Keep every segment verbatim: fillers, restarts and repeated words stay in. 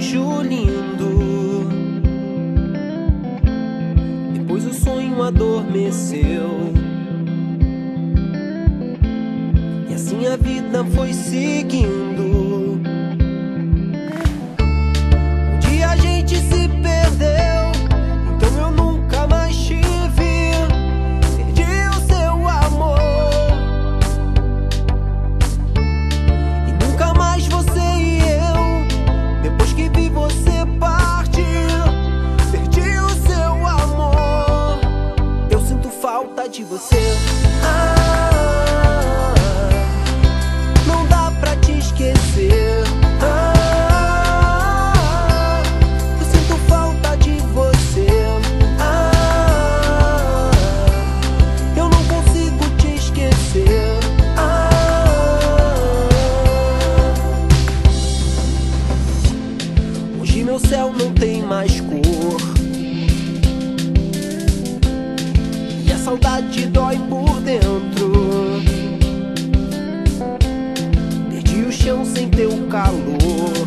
anjo lindo. Depois o sonho adormeceu, e assim a vida foi seguindo. Um dia a gente se perdeu, então eu nunca mais te vi. Perdi o seu amor, e nunca mais você e eu, depois que vi você partir. Perdi o seu amor, eu sinto falta de você. Ah, não dá pra te esquecer. Ah, eu sinto falta de você. Ah, eu não consigo te esquecer. Ah, hoje meu céu não tem mais cor, e a saudade dói por dentro. Perdi o chão sem teu calor,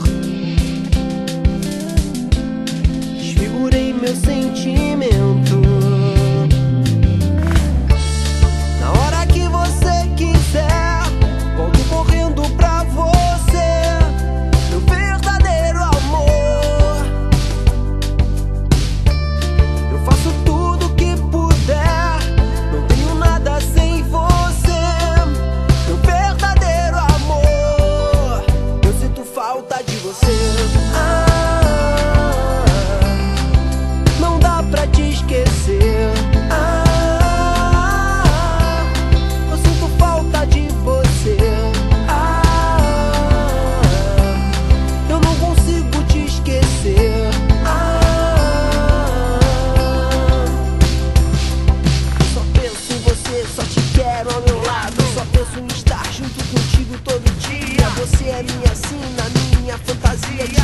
desfigurei meu sentimento. Na hora que você quiser, volto correndo pra você, meu verdadeiro amor. Eu faço tudo que puder, não tenho nada sem você, meu verdadeiro amor. Eu sinto falta de você. Ah, não dá pra te esquecer. Ah, eu sinto falta de você. Ah, eu não consigo te esquecer. Ah, só penso em você, só te quero ao meu lado. Só penso em estar junto contigo todo dia. Você é minha sina, minha fantasia, e